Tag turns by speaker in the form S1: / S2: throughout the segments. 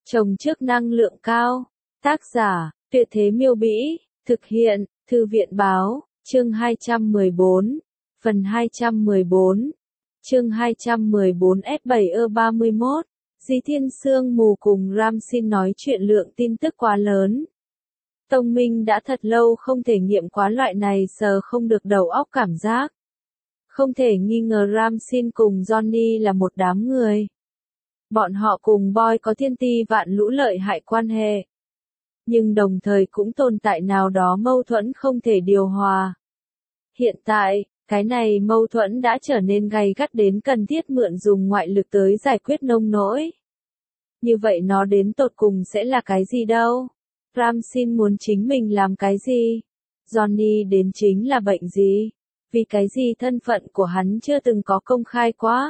S1: Trồng trước năng lượng cao. Tác giả, Tuyệt Thế Miêu Bĩ, thực hiện, Thư viện Báo, chương 214, phần 214, chương 214 S7E31, Di Thiên Sương Mù cùng Ram Sin nói chuyện lượng tin tức quá lớn. Tông Minh đã thật lâu không thể nghiệm quá loại này sờ không được đầu óc cảm giác. Không thể nghi ngờ Ram Sin cùng Johnny là một đám người. Bọn họ cùng Boy có thiên ti vạn lũ lợi hại quan hệ. Nhưng đồng thời cũng tồn tại nào đó mâu thuẫn không thể điều hòa. Hiện tại, cái này mâu thuẫn đã trở nên gay gắt đến cần thiết mượn dùng ngoại lực tới giải quyết nông nỗi. Như vậy nó đến tột cùng sẽ là cái gì đâu? Ram Sin muốn chính mình làm cái gì? Johnny đến chính là bệnh gì? Vì cái gì thân phận của hắn chưa từng có công khai quá?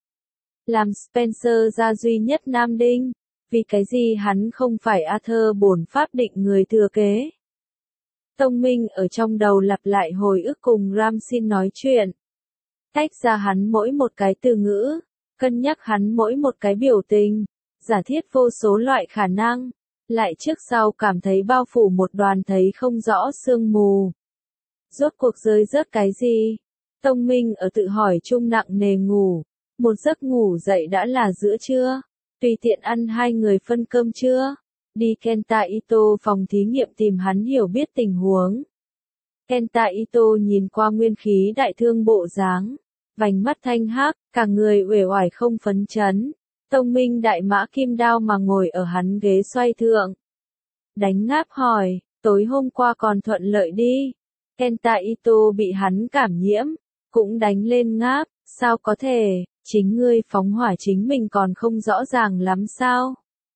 S1: Làm Spencer ra duy nhất nam đinh, vì cái gì hắn không phải Arthur bổn pháp định người thừa kế. Tông Minh ở trong đầu lặp lại hồi ức cùng Ram Sin nói chuyện. Tách ra hắn mỗi một cái từ ngữ, cân nhắc hắn mỗi một cái biểu tình, giả thiết vô số loại khả năng, lại trước sau cảm thấy bao phủ một đoàn thấy không rõ sương mù. Rốt cuộc rơi rớt cái gì? Tông Minh ở tự hỏi chung nặng nề ngủ. Một giấc ngủ dậy đã là giữa trưa. Tùy tiện ăn hai người phân cơm trưa. Đi Kenta Ito phòng thí nghiệm tìm hắn hiểu biết tình huống. Kenta Ito nhìn qua nguyên khí đại thương bộ dáng. Vành mắt thanh hắc, cả người uể oải không phấn chấn. Tông Minh đại mã kim đao mà ngồi ở hắn ghế xoay thượng. Đánh ngáp hỏi, tối hôm qua còn thuận lợi đi. Kenta Ito bị hắn cảm nhiễm, cũng đánh lên ngáp, sao có thể, chính ngươi phóng hỏa chính mình còn không rõ ràng lắm sao?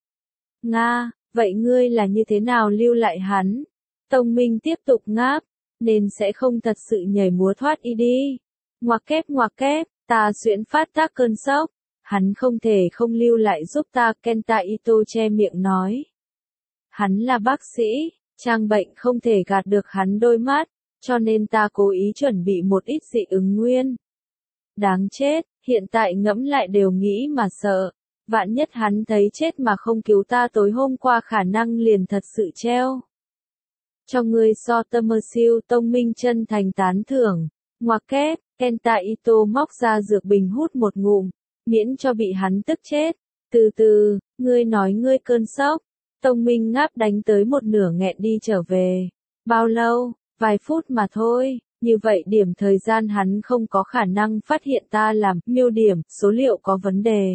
S1: Nga, vậy ngươi là như thế nào lưu lại hắn? Tông Minh tiếp tục ngáp, nên sẽ không thật sự nhảy múa thoát y đi. Ngoặc kép, ta xuyễn phát tác cơn sốc, hắn không thể không lưu lại giúp ta, Kenta Ito che miệng nói. Hắn là bác sĩ, trang bệnh không thể gạt được hắn đôi mắt, cho nên ta cố ý chuẩn bị một ít dị ứng nguyên. Đáng chết, hiện tại ngẫm lại đều nghĩ mà sợ. Vạn nhất hắn thấy chết mà không cứu ta tối hôm qua khả năng liền thật sự treo. Cho ngươi so tâm mơ siêu, Tông Minh chân thành tán thưởng. Ngoặc kép, Kenta Ito móc ra dược bình hút một ngụm, miễn cho bị hắn tức chết. Từ từ, ngươi nói ngươi cơn sốc. Tông Minh ngáp đánh tới một nửa nghẹn đi trở về. Bao lâu? Vài phút mà thôi. Như vậy điểm thời gian hắn không có khả năng phát hiện ta làm miêu điểm, số liệu có vấn đề.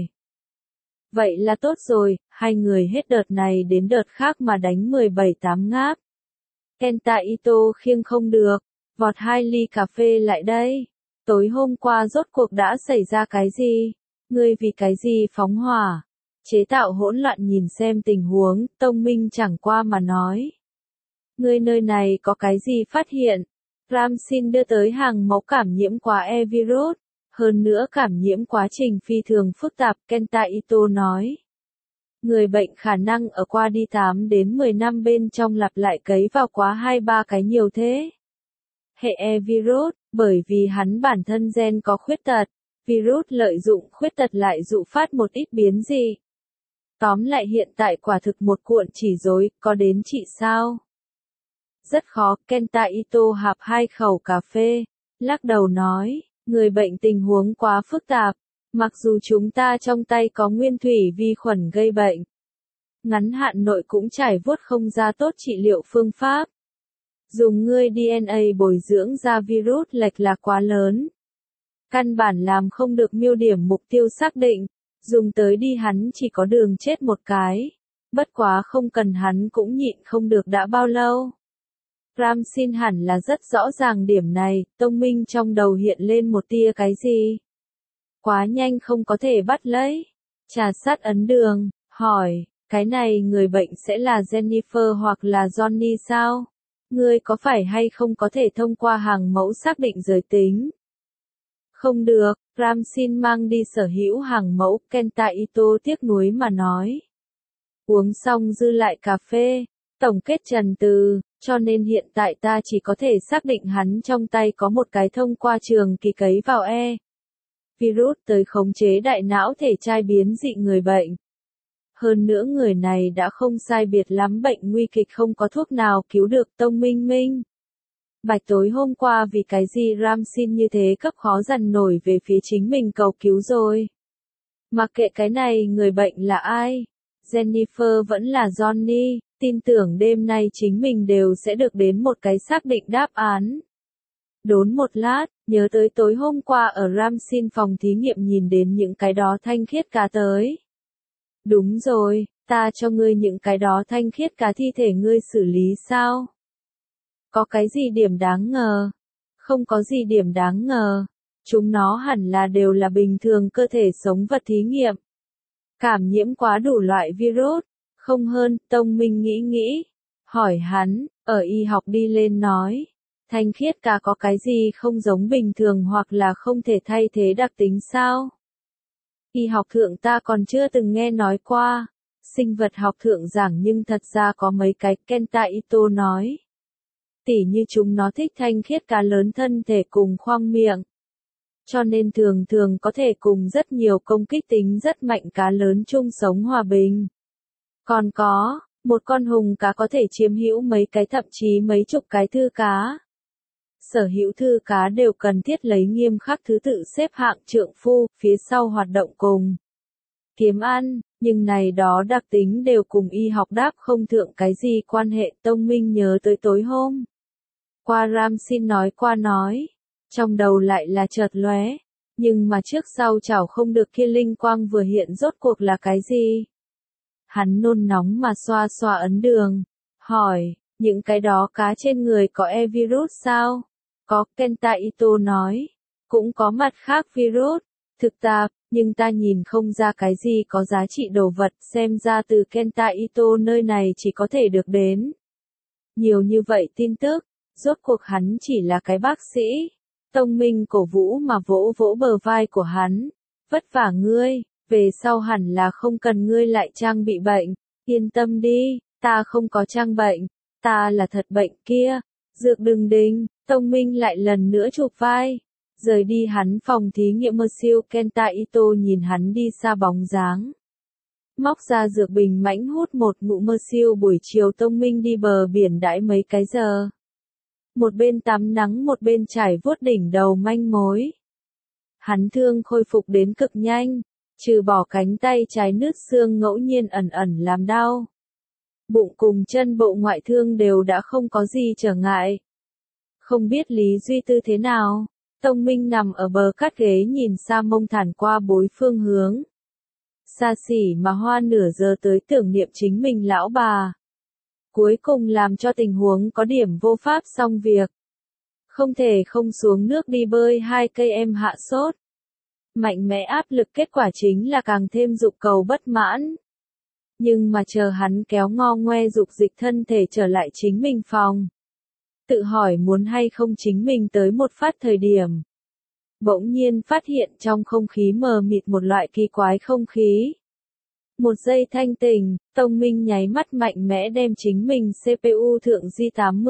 S1: Vậy là tốt rồi, hai người hết đợt này đến đợt khác mà đánh 17-8 ngáp. Kenta Ito khiêng không được, vọt 2 ly cà phê lại đây. Tối hôm qua rốt cuộc đã xảy ra cái gì? Ngươi vì cái gì phóng hỏa? Chế tạo hỗn loạn nhìn xem tình huống, Tông Minh chẳng qua mà nói. Ngươi nơi này có cái gì phát hiện? Ram Sin đưa tới hàng mẫu cảm nhiễm quá E-virus, hơn nữa cảm nhiễm quá trình phi thường phức tạp, Kenta Ito nói. Người bệnh khả năng ở qua đi 8 đến 10 năm bên trong lặp lại cấy vào quá 2-3 cái nhiều thế. Hệ E-virus, bởi vì hắn bản thân gen có khuyết tật, virus lợi dụng khuyết tật lại dụ phát một ít biến dị. Tóm lại hiện tại quả thực một cuộn chỉ rối, có đến trị sao? Rất khó, Kenta Ito hạp 2 khẩu cà phê, lắc đầu nói, người bệnh tình huống quá phức tạp, mặc dù chúng ta trong tay có nguyên thủy vi khuẩn gây bệnh. Ngắn hạn nội cũng trải vuốt không ra tốt trị liệu phương pháp. Dùng ngươi DNA bồi dưỡng ra virus lệch lạc quá lớn. Căn bản làm không được miêu điểm mục tiêu xác định, dùng tới đi hắn chỉ có đường chết một cái. Bất quá không cần hắn cũng nhịn không được đã bao lâu. Ram Sin hẳn là rất rõ ràng điểm này, Tông Minh trong đầu hiện lên một tia cái gì. Quá nhanh không có thể bắt lấy. Trà sát ấn đường, hỏi, cái này người bệnh sẽ là Jennifer hoặc là Johnny sao? Ngươi có phải hay không có thể thông qua hàng mẫu xác định giới tính? Không được, Ram Sin mang đi sở hữu hàng mẫu, Kenta Ito tiếc nuối mà nói. Uống xong dư lại cà phê, tổng kết trần từ. Cho nên hiện tại ta chỉ có thể xác định hắn trong tay có một cái thông qua trường kỳ cấy vào virus tới khống chế đại não thể trai biến dị người bệnh. Hơn nữa người này đã không sai biệt lắm bệnh nguy kịch không có thuốc nào cứu được. Tông Minh Minh. Bạch tối hôm qua vì cái gì Ramsin như thế cấp khó dằn nổi về phía chính mình cầu cứu rồi. Mặc kệ cái này người bệnh là ai. Jennifer vẫn là Johnny, tin tưởng đêm nay chính mình đều sẽ được đến một cái xác định đáp án. Đốn một lát, nhớ tới tối hôm qua ở Ramsin phòng thí nghiệm nhìn đến những cái đó thanh khiết cá tới. Đúng rồi, ta cho ngươi những cái đó thanh khiết cá thi thể ngươi xử lý sao? Có cái gì điểm đáng ngờ? Không có gì điểm đáng ngờ. Chúng nó hẳn là đều là bình thường cơ thể sống vật thí nghiệm. Cảm nhiễm quá đủ loại virus. Không hơn, Tông Minh nghĩ. Hỏi hắn, ở y học đi lên nói. Thanh khiết cá có cái gì không giống bình thường hoặc là không thể thay thế đặc tính sao? Y học thượng ta còn chưa từng nghe nói qua. Sinh vật học thượng giảng nhưng thật ra có mấy cái. Kenta Ito nói. Tỉ như chúng nó thích thanh khiết cá lớn thân thể cùng khoang miệng. Cho nên thường thường có thể cùng rất nhiều công kích tính rất mạnh cá lớn chung sống hòa bình. Còn có, một con hùng cá có thể chiếm hữu mấy cái thậm chí mấy chục cái thư cá. Sở hữu thư cá đều cần thiết lấy nghiêm khắc thứ tự xếp hạng trượng phu, phía sau hoạt động cùng kiếm ăn, nhưng này đó đặc tính đều cùng y học đáp không thượng cái gì quan hệ. Tông Minh nhớ tới tối hôm qua Ramsin nói qua nói, trong đầu lại là chợt lóe, nhưng mà trước sau chảo không được kia linh quang vừa hiện rốt cuộc là cái gì. Hắn nôn nóng mà xoa xoa ấn đường, hỏi, những cái đó cá trên người có e-virus sao? Có, Kenta Ito nói, cũng có mặt khác virus, thực tạp, nhưng ta nhìn không ra cái gì có giá trị đồ vật, xem ra từ Kenta Ito nơi này chỉ có thể được đến. Nhiều như vậy tin tức, rốt cuộc hắn chỉ là cái bác sĩ. Tông Minh cổ vũ mà vỗ vỗ bờ vai của hắn, vất vả ngươi, về sau hẳn là không cần ngươi lại trang bị bệnh, yên tâm đi, ta không có trang bệnh, ta là thật bệnh kia. Dược đừng đinh, Tông Minh lại lần nữa chụp vai, rời đi hắn phòng thí nghiệm mơ siêu. Kenta Ito nhìn hắn đi xa bóng dáng. Móc ra dược bình mãnh hút một ngụm mơ siêu. Buổi chiều Tông Minh đi bờ biển đãi mấy cái giờ. Một bên tắm nắng một bên trải vuốt đỉnh đầu manh mối. Hắn thương khôi phục đến cực nhanh, trừ bỏ cánh tay trái nứt xương ngẫu nhiên ẩn ẩn làm đau. Bụng cùng chân bộ ngoại thương đều đã không có gì trở ngại. Không biết Lý Duy Tư thế nào, Tông Minh nằm ở bờ cát ghế nhìn xa mông thản qua bốn phương hướng. Xa xỉ mà hoa nửa giờ tới tưởng niệm chính mình lão bà. Cuối cùng làm cho tình huống có điểm vô pháp xong việc. Không thể không xuống nước đi bơi 2 cây em hạ sốt. Mạnh mẽ áp lực kết quả chính là càng thêm dục cầu bất mãn. Nhưng mà chờ hắn kéo ngo ngoe dục dịch thân thể trở lại chính mình phòng. Tự hỏi muốn hay không chính mình tới một phát thời điểm. Bỗng nhiên phát hiện trong không khí mờ mịt một loại kỳ quái không khí. Một giây thanh tỉnh, Tông Minh nháy mắt mạnh mẽ đem chính mình CPU thượng di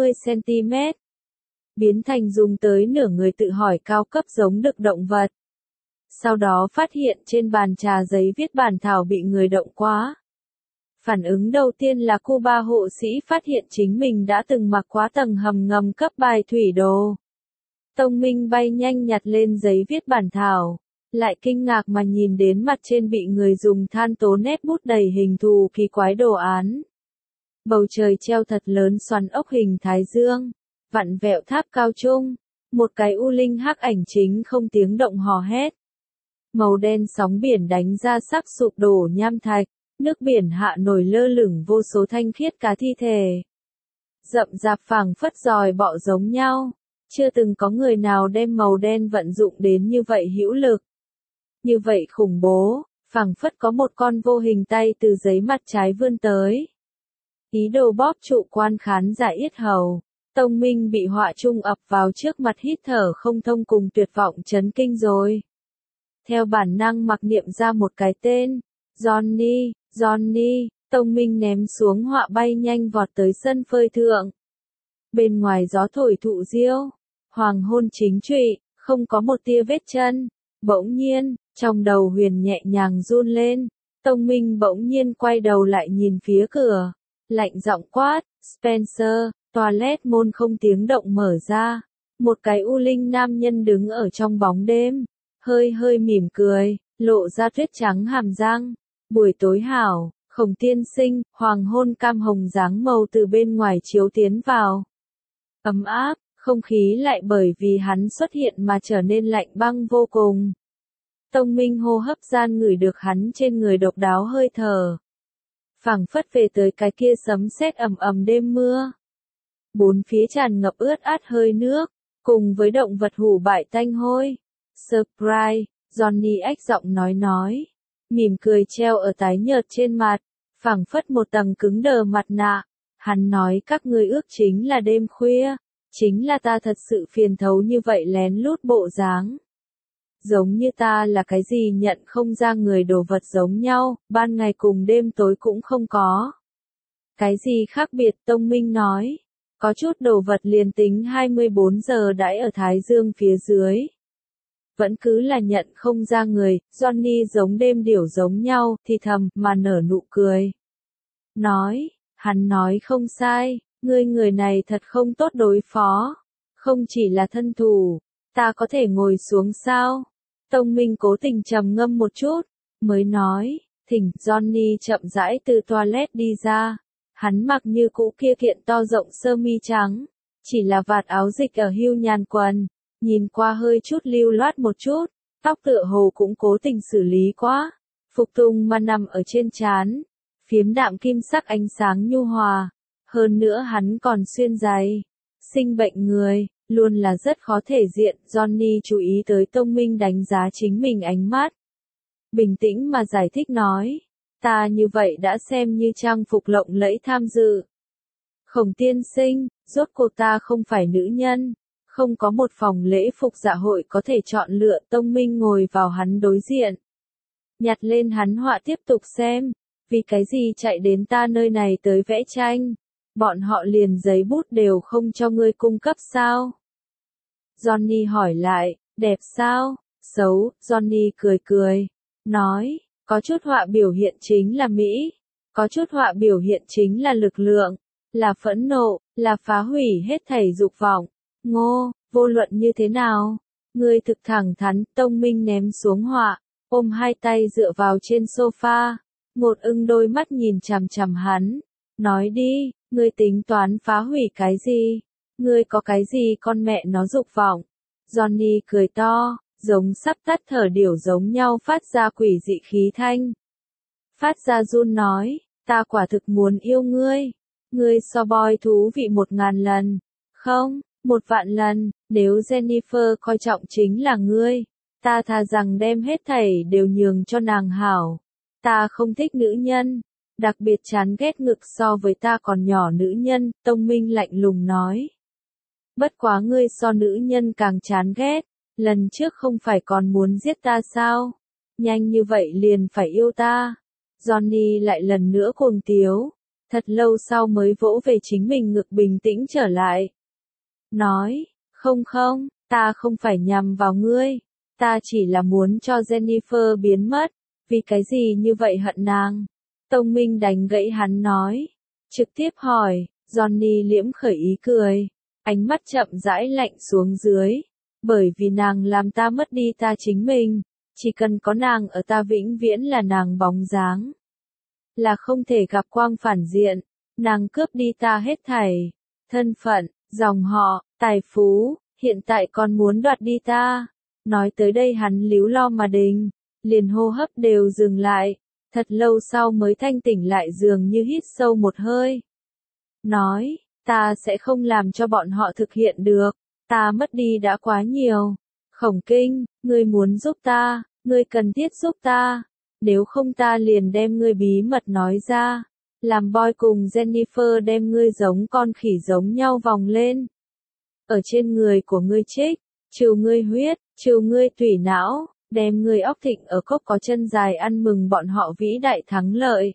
S1: 80cm. Biến thành dùng tới nửa người tự hỏi cao cấp giống đực động vật. Sau đó phát hiện trên bàn trà giấy viết bản thảo bị người động quá. Phản ứng đầu tiên là Cuba hộ sĩ phát hiện chính mình đã từng mặc quá tầng hầm ngầm cấp bài thủy đồ. Tông Minh bay nhanh nhặt lên giấy viết bản thảo, lại kinh ngạc mà nhìn đến mặt trên bị người dùng than tố nét bút đầy hình thù kỳ quái đồ án. Bầu trời treo thật lớn xoắn ốc hình thái dương, vặn vẹo tháp cao trung, một cái u linh hắc ảnh chính không tiếng động hò hét. Màu đen sóng biển đánh ra sắc sụp đổ nham thạch, nước biển hạ nổi lơ lửng vô số thanh khiết cá thi thể. Rậm rạp phảng phất giòi bọ giống nhau, chưa từng có người nào đem màu đen vận dụng đến như vậy hữu lực. Như vậy khủng bố, phảng phất có một con vô hình tay từ giấy mặt trái vươn tới. Ý đồ bóp trụ quan khán giả yết hầu. Tông Minh bị họa trung ập vào trước mặt hít thở không thông cùng tuyệt vọng chấn kinh rồi. Theo bản năng mặc niệm ra một cái tên. Johnny, Johnny, Tông Minh ném xuống họa bay nhanh vọt tới sân phơi thượng. Bên ngoài gió thổi thụ diêu, hoàng hôn chính trụy, không có một tia vết chân. Bỗng nhiên, trong đầu Huyền nhẹ nhàng run lên, Tông Minh bỗng nhiên quay đầu lại nhìn phía cửa, lạnh giọng quát, Spencer, toilet môn không tiếng động mở ra. Một cái u linh nam nhân đứng ở trong bóng đêm, hơi hơi mỉm cười, lộ ra tuyết trắng hàm răng. Buổi tối hảo, Khổng tiên sinh, hoàng hôn cam hồng dáng màu từ bên ngoài chiếu tiến vào. Ấm áp, không khí lại bởi vì hắn xuất hiện mà trở nên lạnh băng vô cùng. Tông Minh hô hấp gian ngửi được hắn trên người độc đáo hơi thở. Phảng phất về tới cái kia sấm sét ầm ầm đêm mưa. Bốn phía tràn ngập ướt át hơi nước, cùng với động vật hủ bại tanh hôi. Surprise, Johnny ách giọng nói. Mỉm cười treo ở tái nhợt trên mặt, phảng phất một tầng cứng đờ mặt nạ. Hắn nói các ngươi ước chính là đêm khuya, chính là ta thật sự phiền thấu như vậy lén lút bộ dáng. Giống như ta là cái gì nhận không ra người đồ vật giống nhau, ban ngày cùng đêm tối cũng không có. Cái gì khác biệt Tông Minh nói, có chút đồ vật liền tính 24 giờ đãi ở Thái Dương phía dưới. Vẫn cứ là nhận không ra người, Johnny giống đêm điểu giống nhau, thì thầm, mà nở nụ cười. Hắn nói không sai, người này thật không tốt đối phó. Không chỉ là thân thủ, ta có thể ngồi xuống sao? Tông Minh cố tình trầm ngâm một chút, mới nói, thỉnh Johnny chậm rãi từ toilet đi ra. Hắn mặc như cũ kia kiện to rộng sơ mi trắng, chỉ là vạt áo dịch ở hưu nhàn quần, nhìn qua hơi chút lưu loát một chút, tóc tựa hồ cũng cố tình xử lý quá, phục tùng mà nằm ở trên trán, phiếm đạm kim sắc ánh sáng nhu hòa, hơn nữa hắn còn xuyên giày. Sinh bệnh người, luôn là rất khó thể diện, Johnny chú ý tới Tông Minh đánh giá chính mình ánh mắt. Bình tĩnh mà giải thích nói, ta như vậy đã xem như trang phục lộng lẫy tham dự. Khổng tiên sinh, rốt cuộc ta không phải nữ nhân, không có một phòng lễ phục dạ hội có thể chọn lựa. Tông Minh ngồi vào hắn đối diện, nhặt lên hắn họa tiếp tục xem, vì cái gì chạy đến ta nơi này tới vẽ tranh, bọn họ liền giấy bút đều không cho ngươi cung cấp sao? Johnny hỏi lại, đẹp sao? Xấu, Johnny cười, nói, có chút họa biểu hiện chính là mỹ, có chút họa biểu hiện chính là lực lượng, là phẫn nộ, là phá hủy hết thảy dục vọng. Ngô, vô luận như thế nào? Ngươi thực thẳng thắn. Tông Minh ném xuống họa, ôm hai tay dựa vào trên sofa, một ưng đôi mắt nhìn chằm chằm hắn, nói đi, ngươi tính toán phá hủy cái gì? Ngươi có cái gì con mẹ nó dục vọng? Johnny cười to, giống sắp tắt thở điểu giống nhau phát ra quỷ dị khí thanh. Phát ra run nói, ta quả thực muốn yêu ngươi. Ngươi so boy thú vị 1000 lần. Không, 1.000.000 lần, nếu Jennifer coi trọng chính là ngươi, ta thà rằng đem hết thảy đều nhường cho nàng hảo. Ta không thích nữ nhân, đặc biệt chán ghét ngực so với ta còn nhỏ nữ nhân, Tông Minh lạnh lùng nói. Bất quá ngươi so nữ nhân càng chán ghét, lần trước không phải còn muốn giết ta sao? Nhanh như vậy liền phải yêu ta. Johnny lại lần nữa cuồng tiếu, thật lâu sau mới vỗ về chính mình ngực bình tĩnh trở lại. Nói, không, ta không phải nhằm vào ngươi, ta chỉ là muốn cho Jennifer biến mất, vì cái gì như vậy hận nàng? Tông Minh đánh gãy hắn nói, trực tiếp hỏi, Johnny liễm khởi ý cười, ánh mắt chậm rãi lạnh xuống dưới, bởi vì nàng làm ta mất đi ta chính mình, chỉ cần có nàng ở ta vĩnh viễn là nàng bóng dáng. Là không thể gặp quang phản diện, nàng cướp đi ta hết thảy, thân phận, dòng họ, tài phú, hiện tại còn muốn đoạt đi ta. Nói tới đây hắn líu lo mà đình, liền hô hấp đều dừng lại, thật lâu sau mới thanh tỉnh lại dường như hít sâu một hơi. Nói, ta sẽ không làm cho bọn họ thực hiện được, ta mất đi đã quá nhiều. Khổng Kinh, ngươi muốn giúp ta, ngươi cần thiết giúp ta, nếu không ta liền đem ngươi bí mật nói ra, làm boy cùng Jennifer đem ngươi giống con khỉ giống nhau vòng lên. Ở trên người của ngươi trích, trừ ngươi huyết, trừ ngươi tủy não, đem ngươi óc thịnh ở cốc có chân dài ăn mừng bọn họ vĩ đại thắng lợi.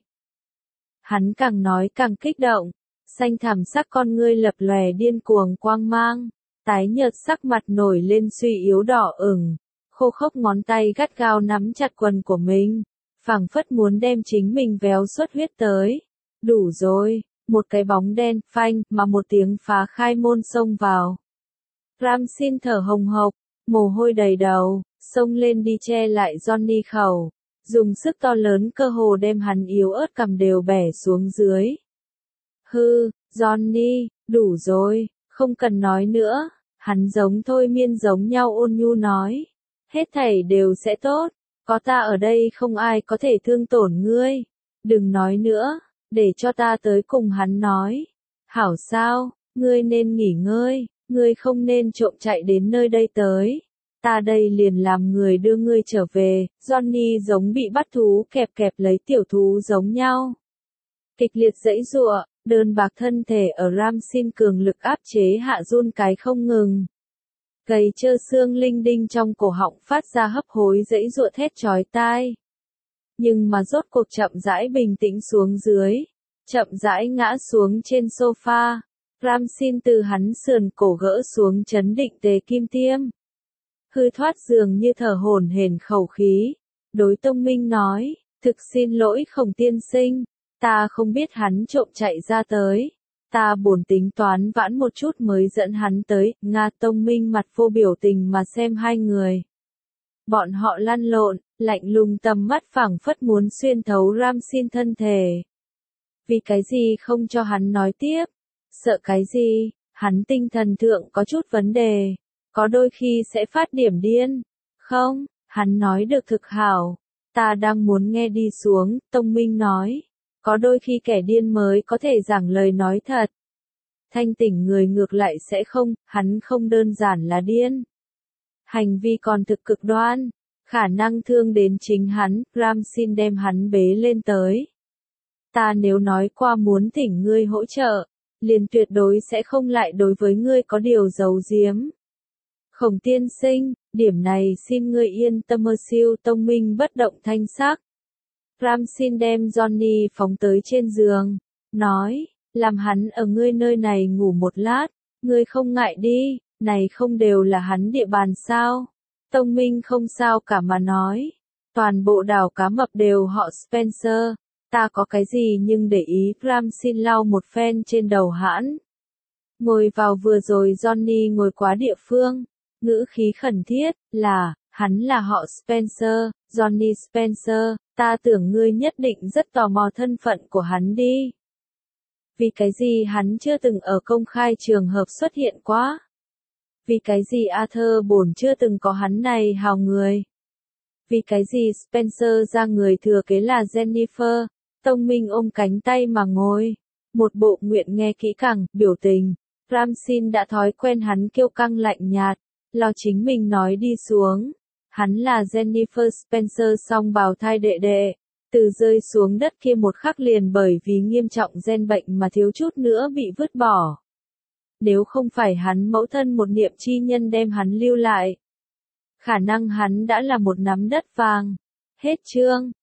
S1: Hắn càng nói càng kích động, xanh thẳm sắc con ngươi lập lòe điên cuồng quang mang, tái nhợt sắc mặt nổi lên suy yếu đỏ ửng, khô khốc ngón tay gắt gao nắm chặt quần của mình, phảng phất muốn đem chính mình véo xuất huyết tới. Đủ rồi, một cái bóng đen, phanh, mà một tiếng phá khai môn xông vào. Ramsin thở hồng hộc, mồ hôi đầy đầu, xông lên đi che lại Johnny khẩu, dùng sức to lớn cơ hồ đem hắn yếu ớt cằm đều bẻ xuống dưới. Hư, Johnny, đủ rồi, không cần nói nữa, hắn giống thôi miên giống nhau ôn nhu nói. Hết thảy đều sẽ tốt, có ta ở đây không ai có thể thương tổn ngươi, đừng nói nữa, để cho ta tới cùng hắn nói. Hảo sao, ngươi nên nghỉ ngơi, ngươi không nên trộm chạy đến nơi đây tới. Ta đây liền làm người đưa ngươi trở về. Johnny giống bị bắt thú kẹp kẹp lấy tiểu thú giống nhau. Kịch liệt giãy giụa, đơn bạc thân thể ở Ramsin cường lực áp chế hạ run cái không ngừng. Gầy trơ xương linh đinh trong cổ họng phát ra hấp hối giãy giụa thét chói tai. Nhưng mà rốt cuộc chậm rãi bình tĩnh xuống dưới, chậm rãi ngã xuống trên sofa. Ramsin từ hắn sườn cổ gỡ xuống chấn định tề kim tiêm. Hư thoát dường như thở hổn hển khẩu khí, đối Tông Minh nói, thực xin lỗi Khổng tiên sinh, ta không biết hắn trộm chạy ra tới, ta bổn tính toán vãn một chút mới dẫn hắn tới. Nga. Tông Minh mặt vô biểu tình mà xem hai người. Bọn họ lăn lộn, lạnh lùng tầm mắt phảng phất muốn xuyên thấu Ramsin thân thể. Vì cái gì không cho hắn nói tiếp? Sợ cái gì? Hắn tinh thần thượng có chút vấn đề, có đôi khi sẽ phát điểm điên. Không, hắn nói được thực hảo, ta đang muốn nghe đi xuống. Tông Minh nói, có đôi khi kẻ điên mới có thể giảng lời nói thật. Thanh tỉnh người ngược lại sẽ không, hắn không đơn giản là điên. Hành vi còn thực cực đoan, khả năng thương đến chính hắn. Ramsin đem hắn bế lên tới. Ta nếu nói qua muốn thỉnh ngươi hỗ trợ, liền tuyệt đối sẽ không lại đối với ngươi có điều giấu giếm. Khổng tiên sinh, điểm này xin ngươi yên tâm. Siêu Tông Minh bất động thanh sắc. Ramsin đem Johnny phóng tới trên giường, nói, làm hắn ở ngươi nơi này ngủ một lát, ngươi không ngại đi, này không đều là hắn địa bàn sao? Tông Minh không sao cả mà nói, toàn bộ đảo cá mập đều họ Spencer, ta có cái gì nhưng để ý. Ramsin lau một phen trên đầu hãn. Ngồi vào vừa rồi Johnny ngồi quá địa phương, ngữ khí khẩn thiết, hắn là họ Spencer, Johnny Spencer, ta tưởng ngươi nhất định rất tò mò thân phận của hắn đi. Vì cái gì hắn chưa từng ở công khai trường hợp xuất hiện quá? Vì cái gì Arthur bổn chưa từng có hắn này hào người? Vì cái gì Spencer ra người thừa kế là Jennifer? Tông Minh ôm cánh tay mà ngồi, một bộ nguyện nghe kỹ càng, biểu tình. Ramsin đã thói quen hắn kiêu căng lạnh nhạt, lo chính mình nói đi xuống. Hắn là Jennifer Spencer song bào thai đệ đệ, từ rơi xuống đất kia một khắc liền bởi vì nghiêm trọng gen bệnh mà thiếu chút nữa bị vứt bỏ. Nếu không phải hắn mẫu thân một niệm chi nhân đem hắn lưu lại, khả năng hắn đã là một nắm đất vàng. Hết chương.